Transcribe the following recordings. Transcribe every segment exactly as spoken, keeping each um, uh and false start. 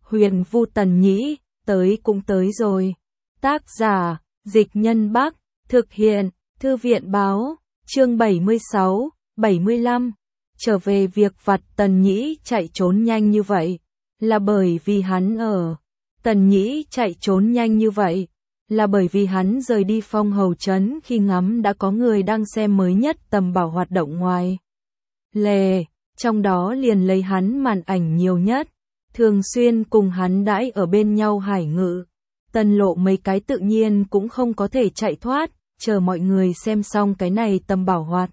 Huyền Vu Tần Nhĩ, tới cũng tới rồi. Tác giả, Dịch Nhân Bắc, thực hiện, Thư viện Báo, chương bảy mươi sáu, bảy mươi lăm. Trở về việc vặt Tần Nhĩ chạy trốn nhanh như vậy, là bởi vì hắn ở. Tần Nhĩ chạy trốn nhanh như vậy, là bởi vì hắn rời đi Phong Hầu Trấn khi ngắm đã có người đang xem mới nhất tầm bảo hoạt động ngoài lề, trong đó liền lấy hắn màn ảnh nhiều nhất, thường xuyên cùng hắn đãi ở bên nhau Hải Ngự. Tân Lộ mấy cái tự nhiên cũng không có thể chạy thoát, chờ mọi người xem xong cái này tầm bảo hoạt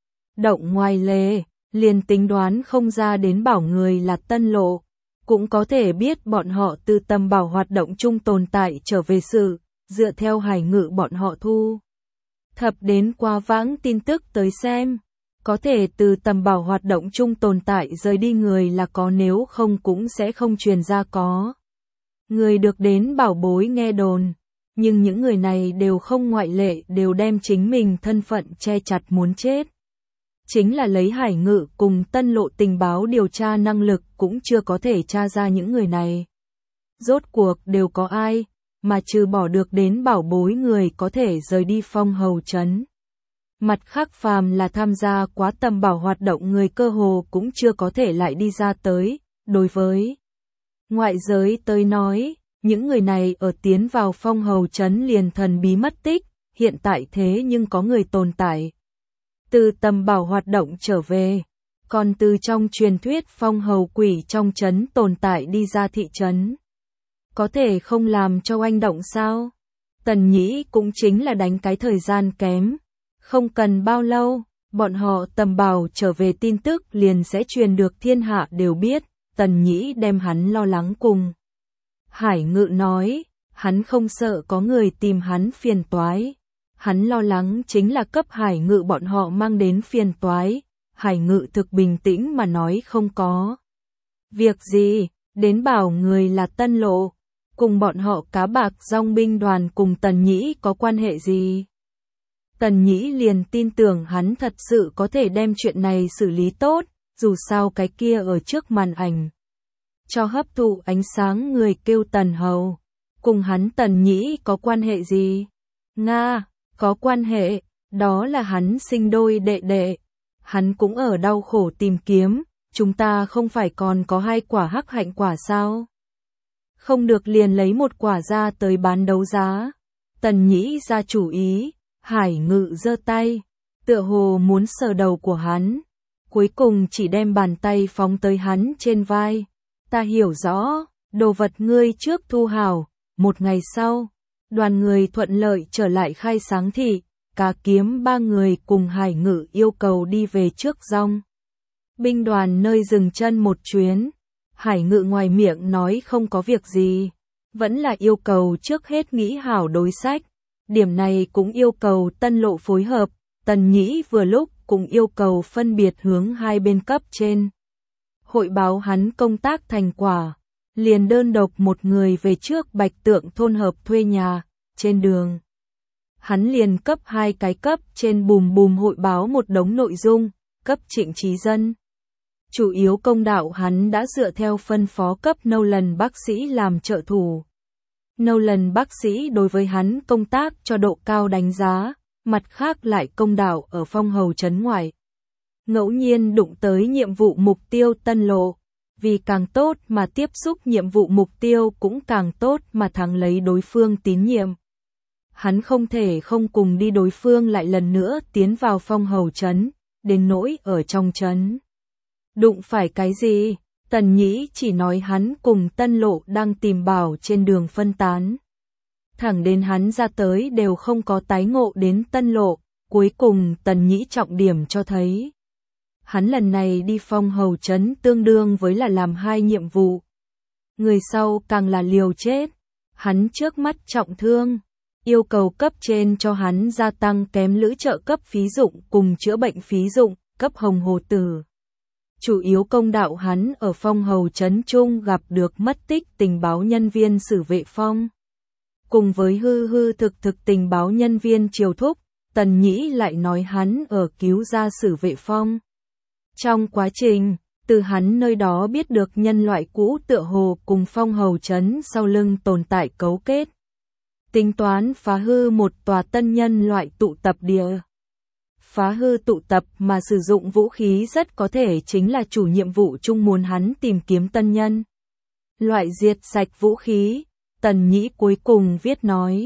động ngoài lề, liền tính đoán không ra đến bảo người là Tân Lộ, cũng có thể biết bọn họ từ tầm bảo hoạt động chung tồn tại trở về sự, dựa theo Hải Ngự bọn họ thu thập đến qua vãng tin tức tới xem, có thể từ tầm bảo hoạt động chung tồn tại rời đi người là có, nếu không cũng sẽ không truyền ra có người được đến bảo bối nghe đồn, nhưng những người này đều không ngoại lệ đều đem chính mình thân phận che chặt muốn chết. Chính là lấy Hải Ngự cùng Tân Lộ tình báo điều tra năng lực cũng chưa có thể tra ra những người này rốt cuộc đều có ai, mà trừ bỏ được đến bảo bối người có thể rời đi Phong Hầu Trấn. Mặt khác phàm là tham gia quá tầm bảo hoạt động người cơ hồ cũng chưa có thể lại đi ra tới, đối với ngoại giới tới nói, những người này ở tiến vào Phong Hầu Trấn liền thần bí mất tích, hiện tại thế nhưng có người tồn tại. Từ tầm bảo hoạt động trở về, còn từ trong truyền thuyết Phong Hầu quỷ trong trấn tồn tại đi ra thị trấn. Có thể không làm cho oanh động sao? Tần Nhĩ cũng chính là đánh cái thời gian kém. Không cần bao lâu, bọn họ tầm bảo trở về tin tức liền sẽ truyền được thiên hạ đều biết. Tần Nhĩ đem hắn lo lắng cùng Hải Ngự nói, hắn không sợ có người tìm hắn phiền toái. Hắn lo lắng chính là cấp Hải Ngự bọn họ mang đến phiền toái. Hải Ngự thực bình tĩnh mà nói không có việc gì, đến bảo người là Tân Lộ, cùng bọn họ cá bạc dòng binh đoàn cùng Tần Nhĩ có quan hệ gì. Tần Nhĩ liền tin tưởng hắn thật sự có thể đem chuyện này xử lý tốt, dù sao cái kia ở trước màn ảnh cho hấp thụ ánh sáng người kêu Tần Hầu, cùng hắn Tần Nhĩ có quan hệ gì? Nga, có quan hệ, đó là hắn sinh đôi đệ đệ, hắn cũng ở đau khổ tìm kiếm, chúng ta không phải còn có hai quả hắc hạnh quả sao? Không được liền lấy một quả ra tới bán đấu giá. Tần Nhĩ ra chủ ý, Hải Ngự giơ tay, tựa hồ muốn sờ đầu của hắn, cuối cùng chỉ đem bàn tay phóng tới hắn trên vai. Ta hiểu rõ, đồ vật ngươi trước thu hào. Một ngày sau, đoàn người thuận lợi trở lại Khai Sáng thị, Cá Kiếm ba người cùng Hải Ngự yêu cầu đi về trước dòng binh đoàn nơi dừng chân một chuyến. Hải Ngự ngoài miệng nói không có việc gì, vẫn là yêu cầu trước hết nghĩ hảo đối sách. Điểm này cũng yêu cầu Tân Lộ phối hợp, Tần Nhĩ vừa lúc cũng yêu cầu phân biệt hướng hai bên cấp trên hội báo hắn công tác thành quả, liền đơn độc một người về trước Bạch Tượng thôn hợp thuê nhà, trên đường. Hắn liền cấp hai cái cấp trên bùm bùm hội báo một đống nội dung, cấp Trịnh Trí Dân. Chủ yếu công đạo hắn đã dựa theo phân phó cấp Nolan bác sĩ làm trợ thủ. Nolan bác sĩ đối với hắn công tác cho độ cao đánh giá, mặt khác lại công đạo ở Phong Hầu Trấn ngoại. Ngẫu nhiên đụng tới nhiệm vụ mục tiêu Tân Lộ, vì càng tốt mà tiếp xúc nhiệm vụ mục tiêu cũng càng tốt mà thắng lấy đối phương tín nhiệm. Hắn không thể không cùng đi đối phương lại lần nữa tiến vào Phong Hầu Trấn, đến nỗi ở trong trấn. Đụng phải cái gì? Tần Nhĩ chỉ nói hắn cùng Tân Lộ đang tìm bảo trên đường phân tán. Thẳng đến hắn ra tới đều không có tái ngộ đến Tân Lộ, cuối cùng Tần Nhĩ trọng điểm cho thấy. Hắn lần này đi Phong Hầu Trấn tương đương với là làm hai nhiệm vụ. Người sau càng là liều chết. Hắn trước mắt trọng thương, yêu cầu cấp trên cho hắn gia tăng kém lữ trợ cấp phí dụng cùng chữa bệnh phí dụng, cấp Hồng Hồ Tử. Chủ yếu công đạo hắn ở Phong Hầu Trấn Trung gặp được mất tích tình báo nhân viên Sử Vệ Phong. Cùng với hư hư thực thực tình báo nhân viên Triều Thúc, Tần Nhĩ lại nói hắn ở cứu ra Sử Vệ Phong. Trong quá trình, từ hắn nơi đó biết được nhân loại cũ tựa hồ cùng Phong Hầu Trấn sau lưng tồn tại cấu kết. Tính toán phá hư một tòa tân nhân loại tụ tập địa. Phá hư tụ tập mà sử dụng vũ khí rất có thể chính là chủ nhiệm vụ chung muốn hắn tìm kiếm tân nhân. Loại diệt sạch vũ khí, Tần Nhĩ cuối cùng viết nói.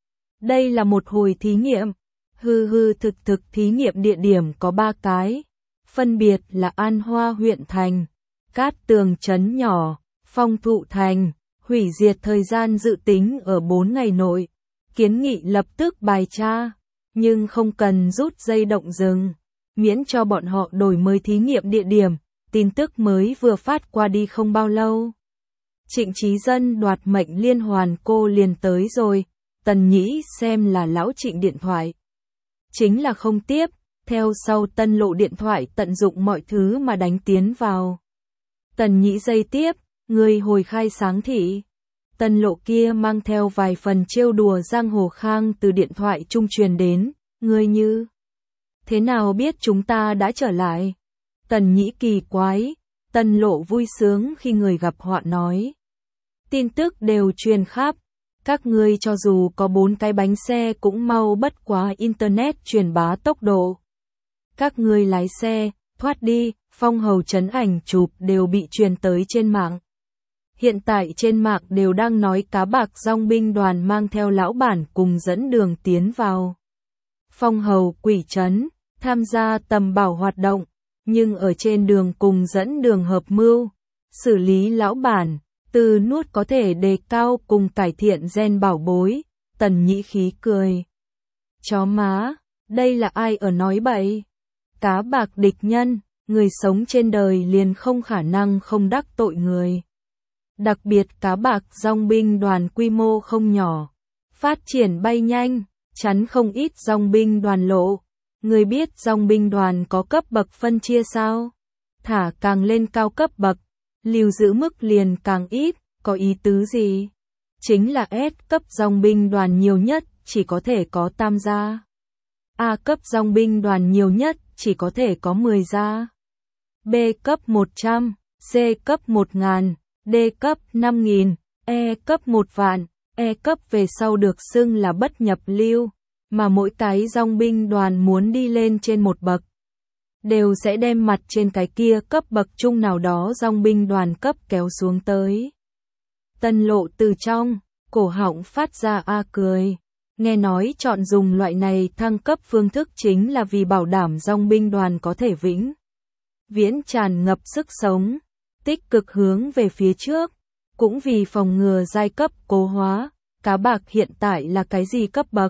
Đây là một hồi thí nghiệm, hư hư thực thực thí nghiệm địa điểm có ba cái, phân biệt là An Hoa huyện thành, Cát Tường trấn nhỏ, Phong Thụ thành, hủy diệt thời gian dự tính ở bốn ngày nội, kiến nghị lập tức bài tra, nhưng không cần rút dây động rừng, miễn cho bọn họ đổi mới thí nghiệm địa điểm, tin tức mới vừa phát qua đi không bao lâu. Trịnh Chí Dân đoạt mệnh liên hoàn cô liền tới rồi, Tần Nhĩ xem là lão Trịnh điện thoại. Chính là không tiếp, theo sau Tân Lộ điện thoại tận dụng mọi thứ mà đánh tiến vào. Tần Nhĩ dây tiếp, người hồi khai sáng thị. Tân Lộ kia mang theo vài phần trêu đùa giang hồ khang từ điện thoại trung truyền đến, người như. Thế nào biết chúng ta đã trở lại? Tần Nhĩ kỳ quái, Tân Lộ vui sướng khi người gặp họa nói. Tin tức đều truyền khắp, các ngươi cho dù có bốn cái bánh xe cũng mau bất quá Internet truyền bá tốc độ. Các ngươi lái xe, thoát đi, Phong Hầu Trấn ảnh chụp đều bị truyền tới trên mạng. Hiện tại trên mạng đều đang nói cá bạc dòng binh đoàn mang theo lão bản cùng dẫn đường tiến vào Phong Hầu Quỷ Trấn, tham gia tầm bảo hoạt động, nhưng ở trên đường cùng dẫn đường hợp mưu, xử lý lão bản, từ nuốt có thể đề cao cùng cải thiện gen bảo bối, Tần Nhĩ khí cười. Chó má, đây là ai ở nói bậy? Cá bạc địch nhân, người sống trên đời liền không khả năng không đắc tội người. Đặc biệt cá bạc dòng binh đoàn quy mô không nhỏ, phát triển bay nhanh, chắn không ít dòng binh đoàn lộ. Người biết dòng binh đoàn có cấp bậc phân chia sao? Thả càng lên cao cấp bậc, lưu giữ mức liền càng ít, có ý tứ gì? Chính là S cấp dòng binh đoàn nhiều nhất, chỉ có thể có tam gia. A cấp dòng binh đoàn nhiều nhất, chỉ có thể có mười gia. B cấp một trăm, C cấp một nghìn, D cấp năm nghìn, E cấp một vạn, E cấp về sau được xưng là bất nhập lưu, mà mỗi cái dòng binh đoàn muốn đi lên trên một bậc, đều sẽ đem mặt trên cái kia cấp bậc chung nào đó dòng binh đoàn cấp kéo xuống tới. Tân Lộ từ trong, cổ họng phát ra a cười, nghe nói chọn dùng loại này thăng cấp phương thức chính là vì bảo đảm dòng binh đoàn có thể vĩnh viễn tràn ngập sức sống, tích cực hướng về phía trước, cũng vì phòng ngừa giai cấp cố hóa, cá bạc hiện tại là cái gì cấp bậc?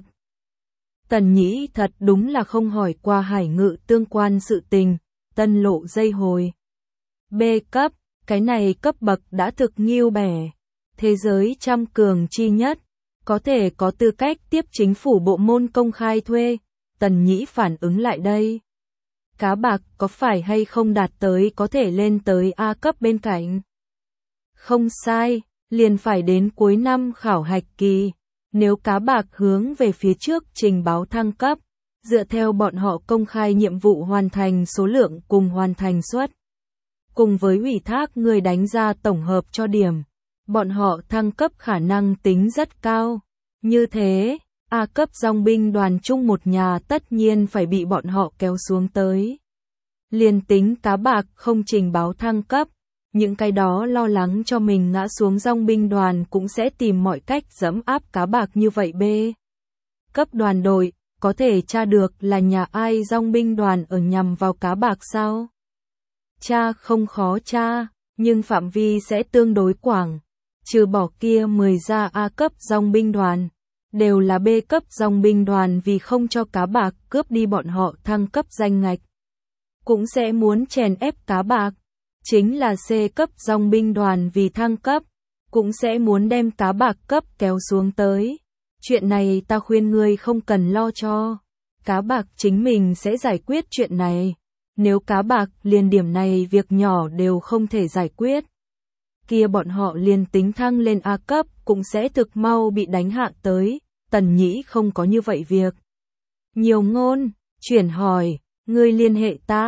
Tần Nhĩ thật đúng là không hỏi qua Hải Ngự tương quan sự tình, Tân Lộ dây hồi. B cấp, cái này cấp bậc đã thực nghiêu bẻ, thế giới trăm cường chi nhất, có thể có tư cách tiếp chính phủ bộ môn công khai thuê, Tần Nhĩ phản ứng lại đây. Cá bạc có phải hay không đạt tới có thể lên tới A cấp bên cạnh? Không sai, liền phải đến cuối năm khảo hạch kỳ. Nếu cá bạc hướng về phía trước trình báo thăng cấp, dựa theo bọn họ công khai nhiệm vụ hoàn thành số lượng cùng hoàn thành suất, cùng với ủy thác người đánh ra tổng hợp cho điểm, bọn họ thăng cấp khả năng tính rất cao. Như thế, A cấp dòng binh đoàn chung một nhà tất nhiên phải bị bọn họ kéo xuống tới. Liên tính cá bạc không trình báo thăng cấp, những cái đó lo lắng cho mình ngã xuống dòng binh đoàn cũng sẽ tìm mọi cách dẫm áp cá bạc như vậy. B cấp đoàn đội, có thể tra được là nhà ai dòng binh đoàn ở nhằm vào cá bạc sao? Tra không khó tra, nhưng phạm vi sẽ tương đối quảng. Trừ bỏ kia mười gia A cấp dòng binh đoàn, đều là B cấp dòng binh đoàn vì không cho cá bạc cướp đi bọn họ thăng cấp danh ngạch, cũng sẽ muốn chèn ép cá bạc. Chính là C cấp dòng binh đoàn vì thăng cấp, cũng sẽ muốn đem cá bạc cấp kéo xuống tới. Chuyện này ta khuyên ngươi không cần lo cho. Cá bạc chính mình sẽ giải quyết chuyện này. Nếu cá bạc liền điểm này việc nhỏ đều không thể giải quyết, kia bọn họ liền tính thăng lên A cấp cũng sẽ thực mau bị đánh hạ tới. Tần Nhĩ không có như vậy việc. Nhiều ngôn, chuyển hỏi, ngươi liên hệ ta.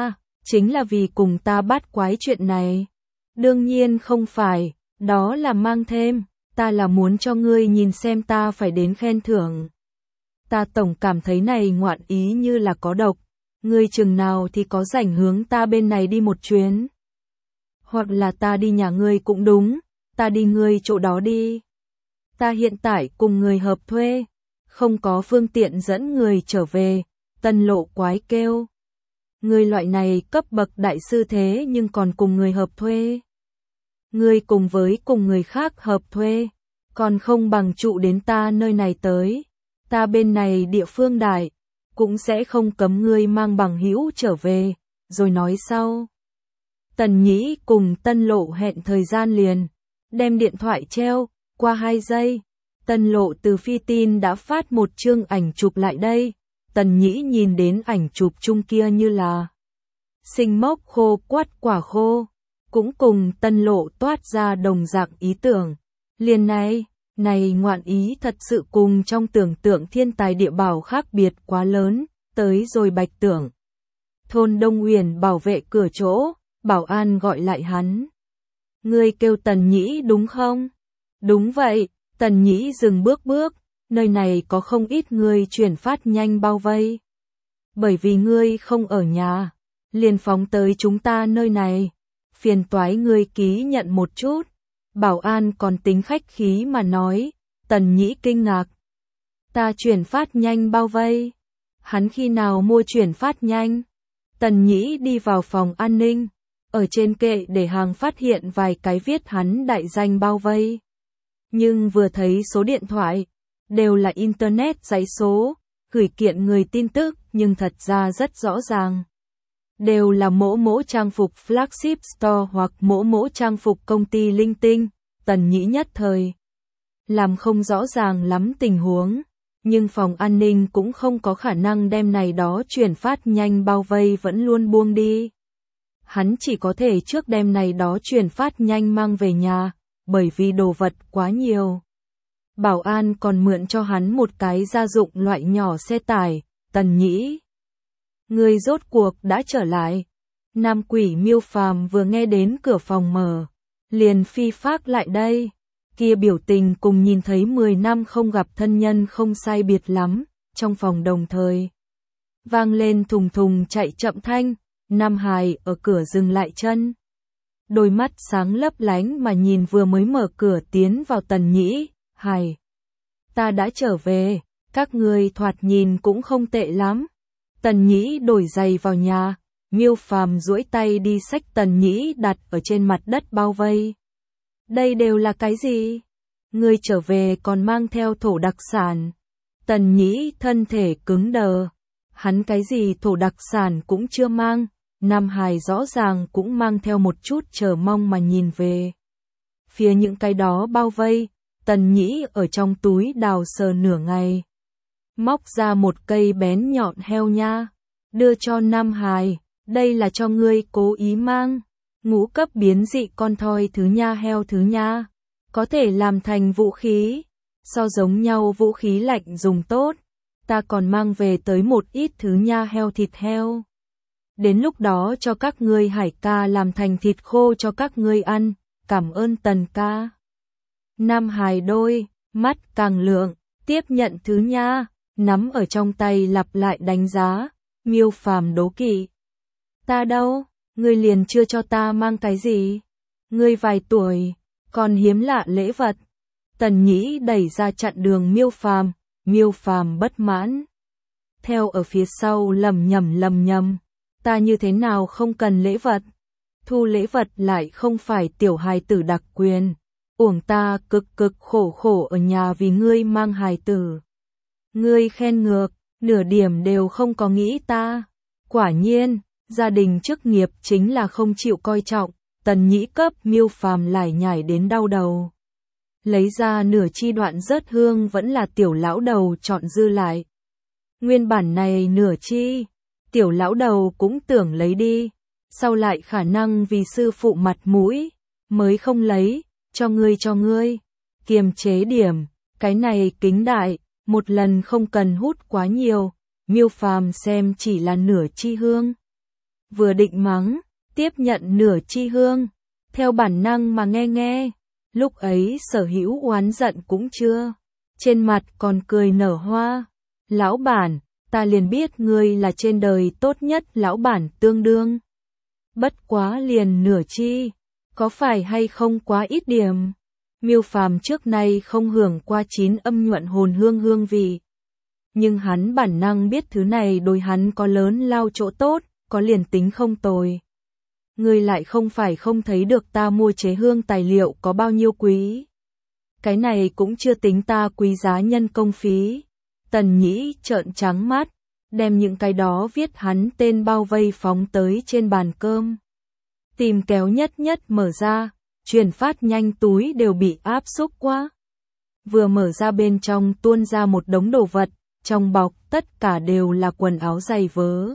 chính là vì cùng ta bắt quái chuyện này. Đương nhiên không phải, đó là mang thêm, ta là muốn cho ngươi nhìn xem ta phải đến khen thưởng. Ta tổng cảm thấy này ngoạn ý như là có độc, ngươi chừng nào thì có rảnh hướng ta bên này đi một chuyến. Hoặc là ta đi nhà ngươi cũng đúng, ta đi ngươi chỗ đó đi. Ta hiện tại cùng người hợp thuê, không có phương tiện dẫn người trở về, Tân Lộ quái kêu. Ngươi loại này cấp bậc đại sư thế nhưng còn cùng người hợp thuê. Ngươi cùng với cùng người khác hợp thuê, còn không bằng trụ đến ta nơi này tới. Ta bên này địa phương đại, cũng sẽ không cấm ngươi mang bằng hữu trở về, rồi nói sau. Tần Nhĩ cùng Tân Lộ hẹn thời gian liền, đem điện thoại treo, qua hai giây. Tân Lộ từ phi tin đã phát một chương ảnh chụp lại đây. Tần Nhĩ nhìn đến ảnh chụp chung kia như là sinh mốc khô quắt quả khô, cũng cùng Tân Lộ toát ra đồng dạng ý tưởng. Liền này, này ngoạn ý thật sự cùng trong tưởng tượng thiên tài địa bảo khác biệt quá lớn, tới rồi Bạch Tưởng. Thôn Đông Uyển bảo vệ cửa chỗ, bảo an gọi lại hắn. Ngươi kêu Tần Nhĩ đúng không? Đúng vậy, Tần Nhĩ dừng bước bước, nơi này có không ít người chuyển phát nhanh bao vây. Bởi vì ngươi không ở nhà, liền phóng tới chúng ta nơi này, phiền toái ngươi ký nhận một chút. Bảo an còn tính khách khí mà nói. Tần Nhĩ kinh ngạc. Ta chuyển phát nhanh bao vây. Hắn khi nào mua chuyển phát nhanh? Tần Nhĩ đi vào phòng an ninh, ở trên kệ để hàng phát hiện vài cái viết hắn đại danh bao vây. Nhưng vừa thấy số điện thoại, đều là internet dãy số, gửi kiện người tin tức, nhưng thật ra rất rõ ràng. Đều là mỗ mỗ trang phục flagship store hoặc mỗ mỗ trang phục công ty linh tinh. Tần Nhĩ nhất thời làm không rõ ràng lắm tình huống, nhưng phòng an ninh cũng không có khả năng đem này đó chuyển phát nhanh bao vây vẫn luôn buông đi. Hắn chỉ có thể trước đem này đó chuyển phát nhanh mang về nhà, bởi vì đồ vật quá nhiều. Bảo an còn mượn cho hắn một cái gia dụng loại nhỏ xe tải. Tần Nhĩ, người rốt cuộc đã trở lại. Nam quỷ Miêu Phàm vừa nghe đến cửa phòng mở, liền phi phác lại đây. Kia biểu tình cùng nhìn thấy mười năm không gặp thân nhân không sai biệt lắm, trong phòng đồng thời vang lên thùng thùng chạy chậm thanh. Nam Hải ở cửa dừng lại chân, đôi mắt sáng lấp lánh mà nhìn vừa mới mở cửa tiến vào Tần Nhĩ. Hải, ta đã trở về, các ngươi thoạt nhìn cũng không tệ lắm. Tần Nhĩ đổi giày vào nhà, Miêu Phàm duỗi tay đi xách Tần Nhĩ đặt ở trên mặt đất bao vây. Đây đều là cái gì? Ngươi trở về còn mang theo thổ đặc sản. Tần Nhĩ thân thể cứng đờ. Hắn cái gì thổ đặc sản cũng chưa mang. Nam Hải rõ ràng cũng mang theo một chút chờ mong mà nhìn về phía những cái đó bao vây. Tần Nhĩ ở trong túi đào sờ nửa ngày, móc ra một cây bén nhọn heo nha, đưa cho Nam Hải. Đây là cho ngươi cố ý mang. Ngũ cấp biến dị con thoi thứ nha heo thứ nha, có thể làm thành vũ khí, so giống nhau vũ khí lạnh dùng tốt. Ta còn mang về tới một ít thứ nha heo thịt heo. Đến lúc đó cho các ngươi Hải ca làm thành thịt khô cho các ngươi ăn, cảm ơn Tần ca. Nam Hải đôi mắt càng lượng, tiếp nhận thứ nha, nắm ở trong tay lặp lại đánh giá. Miêu Phàm đố kỵ. Ta đâu? Ngươi liền chưa cho ta mang cái gì? Ngươi vài tuổi, còn hiếm lạ lễ vật. Tần Nhĩ đẩy ra chặn đường Miêu Phàm. Miêu Phàm bất mãn, theo ở phía sau lầm nhầm lầm nhầm. Ta như thế nào không cần lễ vật? Thu lễ vật lại không phải tiểu hài tử đặc quyền. Uổng ta cực cực khổ khổ ở nhà vì ngươi mang hài tử. Ngươi khen ngược, nửa điểm đều không có nghĩ ta. Quả nhiên, gia đình chức nghiệp chính là không chịu coi trọng. Tần Nhĩ cấp Miêu Phàm lải nhải đến đau đầu. Lấy ra nửa chi đoạn rớt hương vẫn là tiểu lão đầu chọn dư lại. Nguyên bản này nửa chi, tiểu lão đầu cũng tưởng lấy đi, sau lại khả năng vì sư phụ mặt mũi, mới không lấy. Cho ngươi cho ngươi, kiềm chế điểm, cái này kính đại, một lần không cần hút quá nhiều. Miêu Phàm xem chỉ là nửa chi hương, vừa định mắng, tiếp nhận nửa chi hương, theo bản năng mà nghe nghe, lúc ấy Sở Hữu oán giận cũng chưa, trên mặt còn cười nở hoa. Lão bản, ta liền biết ngươi là trên đời tốt nhất, lão bản tương đương. Bất quá liền nửa chi, có phải hay không quá ít điểm? Miêu Phàm trước nay không hưởng qua chín âm nhuận hồn hương hương vị. Nhưng hắn bản năng biết thứ này đối hắn có lớn lao chỗ tốt, có liền tính không tồi. Ngươi lại không phải không thấy được ta mua chế hương tài liệu có bao nhiêu quý. Cái này cũng chưa tính ta quý giá nhân công phí. Tần Nhĩ trợn trắng mắt, đem những cái đó viết hắn tên bao vây phóng tới trên bàn cơm. Tìm kéo nhất nhất mở ra, truyền phát nhanh túi đều bị áp xúc quá. Vừa mở ra bên trong tuôn ra một đống đồ vật, trong bọc tất cả đều là quần áo giày vớ.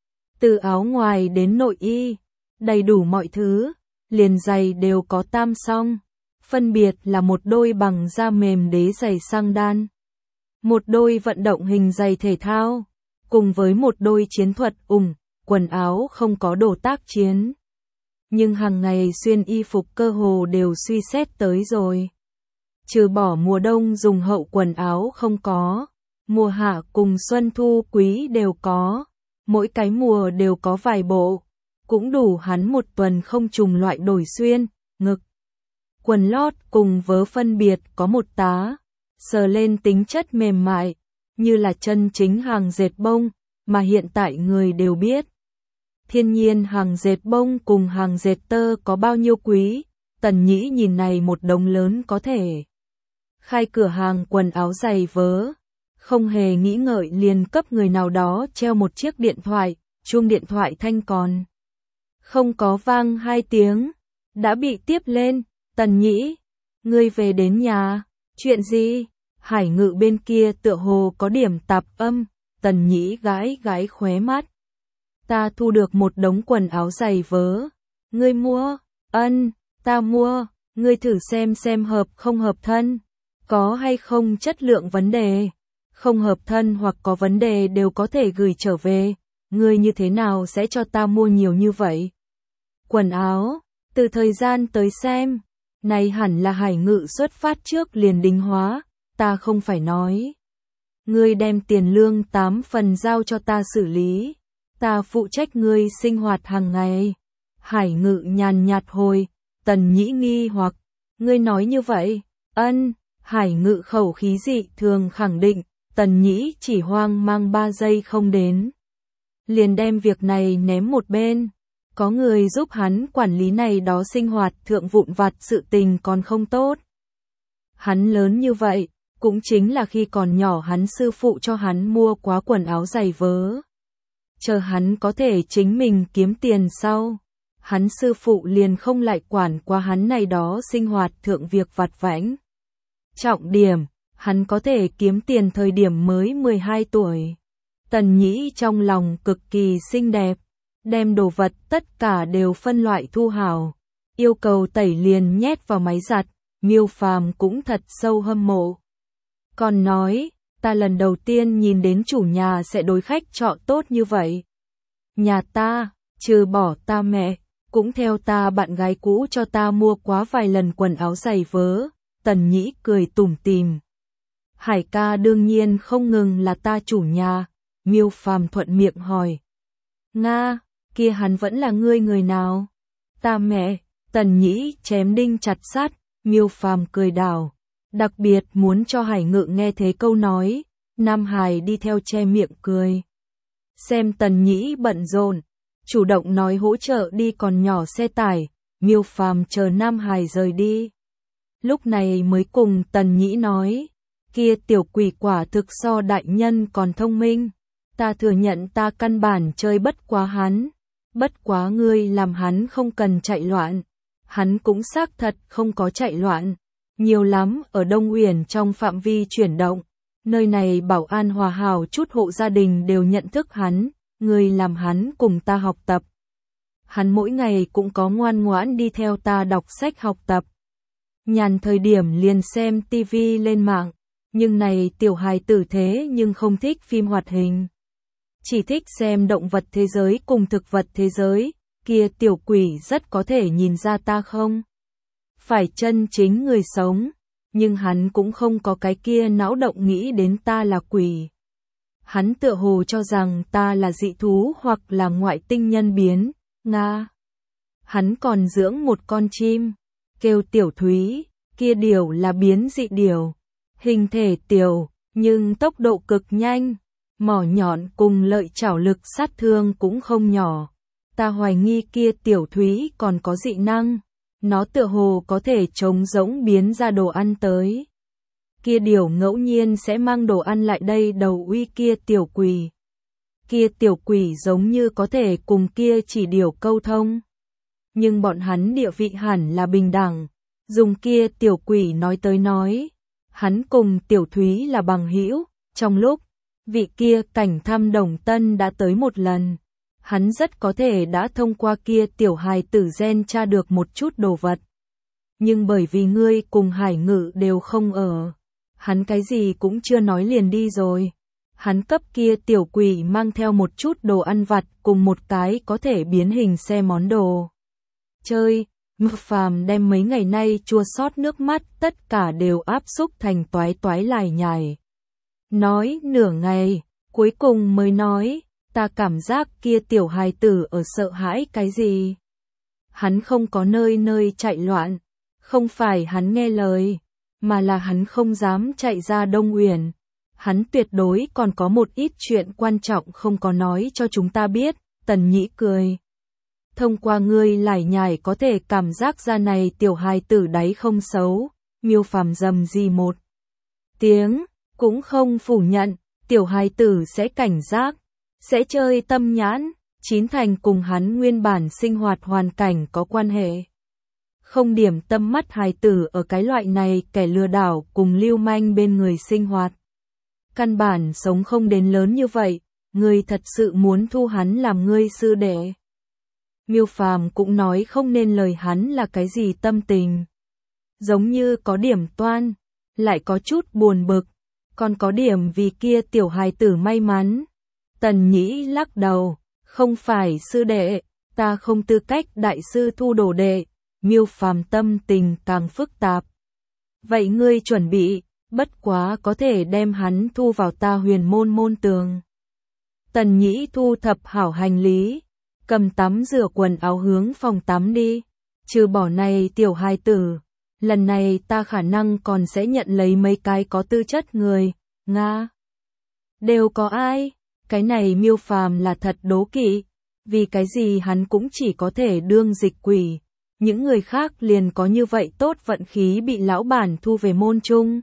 Từ áo ngoài đến nội y, đầy đủ mọi thứ, liền giày đều có tam song. Phân biệt là một đôi bằng da mềm đế giày sang đan, một đôi vận động hình giày thể thao, cùng với một đôi chiến thuật ủng, quần áo không có đồ tác chiến. Nhưng hàng ngày xuyên y phục cơ hồ đều suy xét tới rồi. Trừ bỏ mùa đông dùng hậu quần áo không có, mùa hạ cùng xuân thu quý đều có, mỗi cái mùa đều có vài bộ, cũng đủ hắn một tuần không trùng loại đổi xuyên, ngực. Quần lót cùng vớ phân biệt có một tá, sờ lên tính chất mềm mại, như là chân chính hàng dệt bông, mà hiện tại người đều biết. Thiên nhiên hàng dệt bông cùng hàng dệt tơ có bao nhiêu quý, Tần Nhĩ nhìn này một đống lớn có thể khai cửa hàng quần áo giày vớ, không hề nghĩ ngợi liền cấp người nào đó treo một chiếc điện thoại, chuông điện thoại thanh còn không có vang hai tiếng, đã bị tiếp lên. Tần Nhĩ, ngươi về đến nhà, chuyện gì? Hải Ngự bên kia tựa hồ có điểm tạp âm, Tần Nhĩ gãi gãi khóe mắt. Ta thu được một đống quần áo giày vớ. Ngươi mua? Ân, ta mua, ngươi thử xem xem hợp không hợp thân, có hay không chất lượng vấn đề. Không hợp thân hoặc có vấn đề đều có thể gửi trở về, ngươi như thế nào sẽ cho ta mua nhiều như vậy? Quần áo, từ thời gian tới xem, này hẳn là Hải Ngự xuất phát trước liền đính hóa, ta không phải nói. Ngươi đem tiền lương tám phần giao cho ta xử lý, ta phụ trách ngươi sinh hoạt hàng ngày. Hải Ngự nhàn nhạt hồi, Tần Nhĩ nghi hoặc, ngươi nói như vậy? Ân, Hải Ngự khẩu khí dị thường khẳng định, Tần Nhĩ chỉ hoang mang ba giây không đến. Liền đem việc này ném một bên. Có người giúp hắn quản lý này đó sinh hoạt thượng vụn vặt sự tình còn không tốt. Hắn lớn như vậy, cũng chính là khi còn nhỏ hắn sư phụ cho hắn mua quá quần áo giày vớ. Chờ hắn có thể chính mình kiếm tiền sau, hắn sư phụ liền không lại quản qua hắn này đó sinh hoạt thượng việc vặt vãnh. Trọng điểm, hắn có thể kiếm tiền thời điểm mới mười hai tuổi. Tần Nhĩ trong lòng cực kỳ xinh đẹp. Đem đồ vật tất cả đều phân loại thu hảo, yêu cầu tẩy liền nhét vào máy giặt, Miêu Phàm cũng thật sâu hâm mộ. Còn nói, ta lần đầu tiên nhìn đến chủ nhà sẽ đối khách trọ tốt như vậy. Nhà ta, trừ bỏ ta mẹ, cũng theo ta bạn gái cũ cho ta mua quá vài lần quần áo giày vớ. Tần Nhĩ cười tủm tỉm. Hải ca đương nhiên không ngừng là ta chủ nhà, Miêu Phàm thuận miệng hỏi. Nga, kia hắn vẫn là ngươi người nào? Ta mẹ. Tần Nhĩ chém đinh chặt sắt, Miêu Phàm cười đảo. Đặc biệt muốn cho Hải Ngự nghe thấy câu nói, Nam Hải đi theo che miệng cười. Xem Tần Nhĩ bận rộn, chủ động nói hỗ trợ đi còn nhỏ xe tải, Miêu Phàm chờ Nam Hải rời đi. Lúc này mới cùng Tần Nhĩ nói, kia tiểu quỷ quả thực so đại nhân còn thông minh. Ta thừa nhận ta căn bản chơi bất quá hắn, bất quá ngươi làm hắn không cần chạy loạn. Hắn cũng xác thật không có chạy loạn, nhiều lắm ở Đông Uyển trong phạm vi chuyển động, nơi này bảo an hòa hảo, chút hộ gia đình đều nhận thức hắn, ngươi làm hắn cùng ta học tập. Hắn mỗi ngày cũng có ngoan ngoãn đi theo ta đọc sách học tập. Nhàn thời điểm liền xem tivi lên mạng, nhưng này tiểu hài tử thế nhưng không thích phim hoạt hình. chỉ thích xem động vật thế giới cùng thực vật thế giới, kia tiểu quỷ rất có thể nhìn ra ta không phải chân chính người sống, nhưng hắn cũng không có cái kia não động nghĩ đến ta là quỷ. Hắn tựa hồ cho rằng ta là dị thú hoặc là ngoại tinh nhân biến, nga. Hắn còn dưỡng một con chim, kêu Tiểu Thúy, kia điểu là biến dị điểu, hình thể tiểu, nhưng tốc độ cực nhanh, mỏ nhọn cùng lợi chảo lực sát thương cũng không nhỏ. Ta hoài nghi kia Tiểu Thúy còn có dị năng, nó tựa hồ có thể trống rỗng biến ra đồ ăn tới. Kia điểu ngẫu nhiên sẽ mang đồ ăn lại đây đầu uy kia tiểu quỷ. Kia tiểu quỷ giống như có thể cùng kia chỉ điểu câu thông. Nhưng bọn hắn địa vị hẳn là bình đẳng. Dùng kia tiểu quỷ nói tới nói. Hắn cùng Tiểu Thúy là bằng hữu. Trong lúc, vị kia cảnh thăm Đồng Tân đã tới một lần. Hắn rất có thể đã thông qua kia tiểu hài tử gen tra được một chút đồ vật. Nhưng bởi vì ngươi cùng Hải Ngự đều không ở. Hắn cái gì cũng chưa nói liền đi rồi. Hắn cấp kia tiểu quỷ mang theo một chút đồ ăn vặt cùng một cái có thể biến hình xe món đồ chơi. Mục Phàm đem mấy ngày nay chua xót nước mắt tất cả đều áp xúc thành toái toái lải nhải. Nói nửa ngày, cuối cùng mới nói, ta cảm giác kia tiểu hài tử ở sợ hãi cái gì. Hắn không có nơi nơi chạy loạn, không phải hắn nghe lời, mà là hắn không dám chạy ra Đông Uyển. Hắn tuyệt đối còn có một ít chuyện quan trọng không có nói cho chúng ta biết. Tần Nhĩ cười. Thông qua ngươi lải nhải có thể cảm giác ra này tiểu hài tử đáy không xấu. Miêu Phàm rầm gì một tiếng, cũng không phủ nhận, tiểu hài tử sẽ cảnh giác, sẽ chơi tâm nhãn, chín thành cùng hắn nguyên bản sinh hoạt hoàn cảnh có quan hệ. Không điểm tâm mắt hài tử ở cái loại này kẻ lừa đảo cùng lưu manh bên người sinh hoạt. Căn bản sống không đến lớn như vậy, ngươi thật sự muốn thu hắn làm ngươi sư đệ. Miêu Phàm cũng nói không nên lời hắn là cái gì tâm tình. Giống như có điểm toan, lại có chút buồn bực, còn có điểm vì kia tiểu hài tử may mắn. Tần Nhĩ lắc đầu, không phải sư đệ, ta không tư cách đại sư thu đồ đệ. Miêu Phàm tâm tình càng phức tạp. Vậy ngươi chuẩn bị, bất quá có thể đem hắn thu vào ta huyền môn môn tường. Tần Nhĩ thu thập hảo hành lý, cầm tắm rửa quần áo hướng phòng tắm đi. Trừ bỏ này tiểu hài tử, lần này ta khả năng còn sẽ nhận lấy mấy cái có tư chất người, nga. Đều có ai? Cái này Miêu Phàm là thật đố kỵ, vì cái gì hắn cũng chỉ có thể đương dịch quỷ. Những người khác liền có như vậy tốt vận khí bị lão bản thu về môn chung.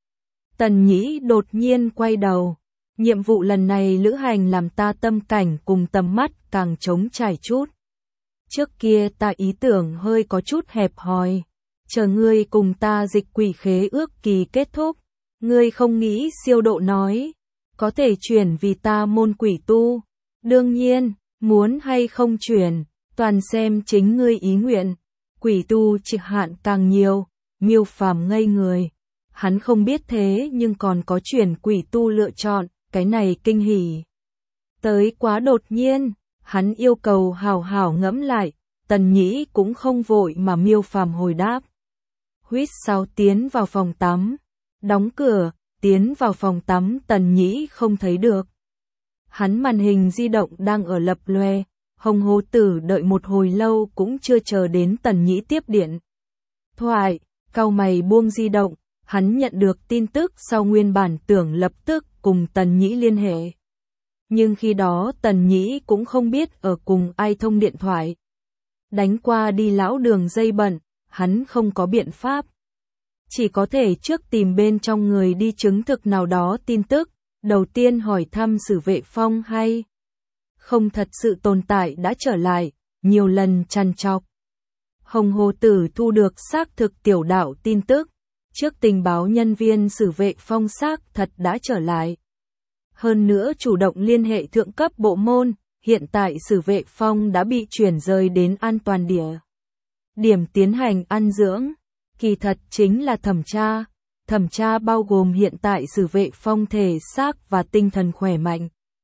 Tần Nhĩ đột nhiên quay đầu. Nhiệm vụ lần này lữ hành làm ta tâm cảnh cùng tầm mắt càng trống trải chút. Trước kia ta ý tưởng hơi có chút hẹp hòi. Chờ ngươi cùng ta dịch quỷ khế ước kỳ kết thúc. Ngươi không nghĩ siêu độ nói. Có thể chuyển vì ta môn quỷ tu. Đương nhiên, muốn hay không chuyển, toàn xem chính ngươi ý nguyện. Quỷ tu trực hạn càng nhiều, Miêu Phàm ngây người. Hắn không biết thế nhưng còn có chuyển quỷ tu lựa chọn, cái này kinh hỉ. Tới quá đột nhiên, hắn yêu cầu hào hảo ngẫm lại, Tần Nhĩ cũng không vội mà Miêu Phàm hồi đáp. Huýt sáo tiến vào phòng tắm, đóng cửa, tiến vào phòng tắm Tần Nhĩ không thấy được. Hắn màn hình di động đang ở lập loè. Hồng Hồ Tử đợi một hồi lâu cũng chưa chờ đến Tần Nhĩ tiếp điện thoại, cau mày buông di động, hắn nhận được tin tức sau nguyên bản tưởng lập tức cùng Tần Nhĩ liên hệ. Nhưng khi đó Tần Nhĩ cũng không biết ở cùng ai thông điện thoại. Đánh qua đi lão đường dây bận, hắn không có biện pháp. Chỉ có thể trước tìm bên trong người đi chứng thực nào đó tin tức, đầu tiên hỏi thăm Sử Vệ Phong hay không thật sự tồn tại đã trở lại, nhiều lần trằn trọc. Hồng Hồ Tử thu được xác thực tiểu đạo tin tức, trước tình báo nhân viên Sử Vệ Phong xác thật đã trở lại. Hơn nữa chủ động liên hệ thượng cấp bộ môn, hiện tại Sử Vệ Phong đã bị chuyển rời đến an toàn địa điểm tiến hành ăn dưỡng, kỳ thật chính là thẩm tra. Thẩm tra bao gồm hiện tại Sử Vệ Phong thể xác và tinh thần khỏe mạnh.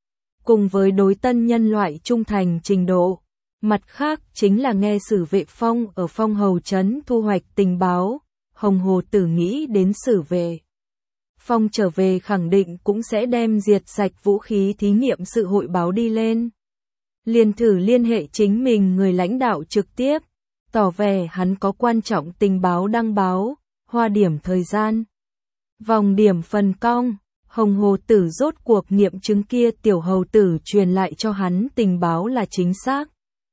cùng với đối tân nhân loại trung thành trình độ. Mặt khác chính là nghe Sử Vệ Phong ở Phong Hầu Trấn thu hoạch tình báo, Hồng Hồ Tử nghĩ đến Sử Vệ Phong trở về khẳng định cũng sẽ đem diệt sạch vũ khí thí nghiệm sự hội báo đi lên. Liền thử liên hệ chính mình người lãnh đạo trực tiếp, tỏ vẻ hắn có quan trọng tình báo đăng báo, hoa điểm thời gian. Vòng điểm phần cong, Hồng Hồ Tử rốt cuộc nghiệm chứng kia tiểu hầu tử truyền lại cho hắn tình báo là chính xác.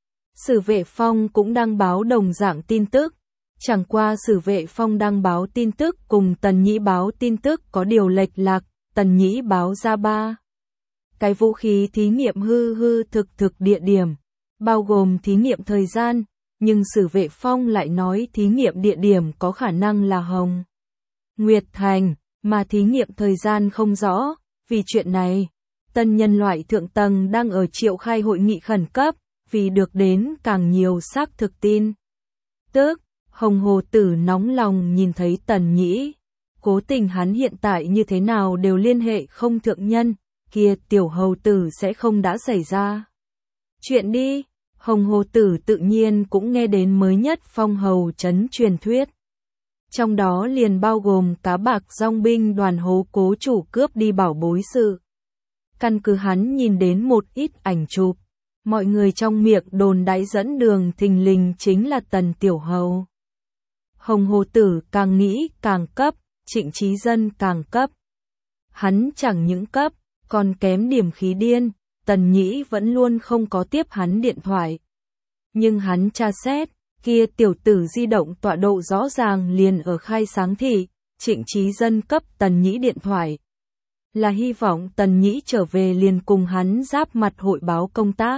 Sử Vệ Phong cũng đăng báo đồng dạng tin tức, chẳng qua Sử Vệ Phong đăng báo tin tức cùng Tần Nhĩ báo tin tức có điều lệch lạc, Tần Nhĩ báo ra ba cái vũ khí thí nghiệm hư hư thực thực địa điểm, bao gồm thí nghiệm thời gian, nhưng Sử Vệ Phong lại nói thí nghiệm địa điểm có khả năng là Hồng Nguyệt Thành, mà thí nghiệm thời gian không rõ. Vì chuyện này, tân nhân loại thượng tầng đang ở triệu khai hội nghị khẩn cấp, vì được đến càng nhiều xác thực tin tức. Hồng Hồ Tử nóng lòng nhìn thấy Tần Nhĩ, cố tình hắn hiện tại như thế nào đều liên hệ không thượng nhân, kia tiểu hầu tử sẽ không đã xảy ra chuyện đi. Hồng Hồ Tử tự nhiên cũng nghe đến mới nhất Phong Hầu Trấn truyền thuyết. Trong đó liền bao gồm cá bạc dòng binh đoàn hố cố chủ cướp đi bảo bối sự. Căn cứ hắn nhìn đến một ít ảnh chụp, mọi người trong miệng đồn đãi dẫn đường thình lình chính là Tần Tiểu Hầu. Hồng Hồ Tử càng nghĩ càng cấp, Trịnh Chí Dân càng cấp. Hắn chẳng những cấp, còn kém điểm khí điên, Tần Nhĩ vẫn luôn không có tiếp hắn điện thoại. Nhưng hắn tra xét, kia tiểu tử di động tọa độ rõ ràng liền ở khai sáng thị, Trịnh Chí Dân cấp Tần Nhĩ điện thoại. Là hy vọng Tần Nhĩ trở về liền cùng hắn giáp mặt hội báo công tác.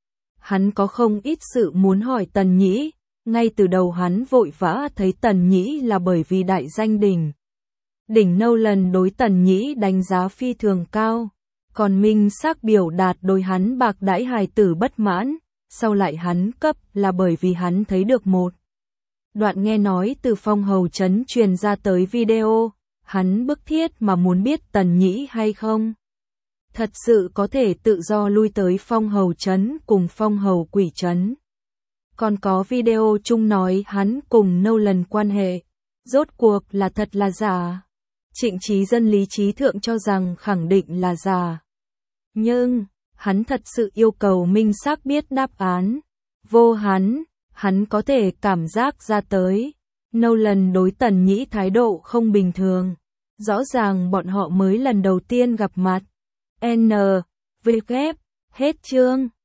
Hắn có không ít sự muốn hỏi Tần Nhĩ, ngay từ đầu hắn vội vã thấy Tần Nhĩ là bởi vì đại danh đỉnh. Đỉnh Nolan đối Tần Nhĩ đánh giá phi thường cao, còn minh xác biểu đạt đối hắn bạc đãi hài tử bất mãn, sau lại hắn cấp là bởi vì hắn thấy được một đoạn nghe nói từ Phong Hầu Trấn truyền ra tới video, hắn bức thiết mà muốn biết Tần Nhĩ hay không. Thật sự có thể tự do lui tới Phong Hầu Trấn cùng Phong Hầu Quỷ Trấn. Còn có video chung nói hắn cùng Nolan quan hệ, rốt cuộc là thật là giả. Trịnh Chí Dân lý trí thượng cho rằng khẳng định là giả. Nhưng, hắn thật sự yêu cầu minh xác biết đáp án. Vô hắn, hắn có thể cảm giác ra tới. Nolan đối Tần Nhĩ thái độ không bình thường. Rõ ràng bọn họ mới lần đầu tiên gặp mặt. N. V. Hết chương.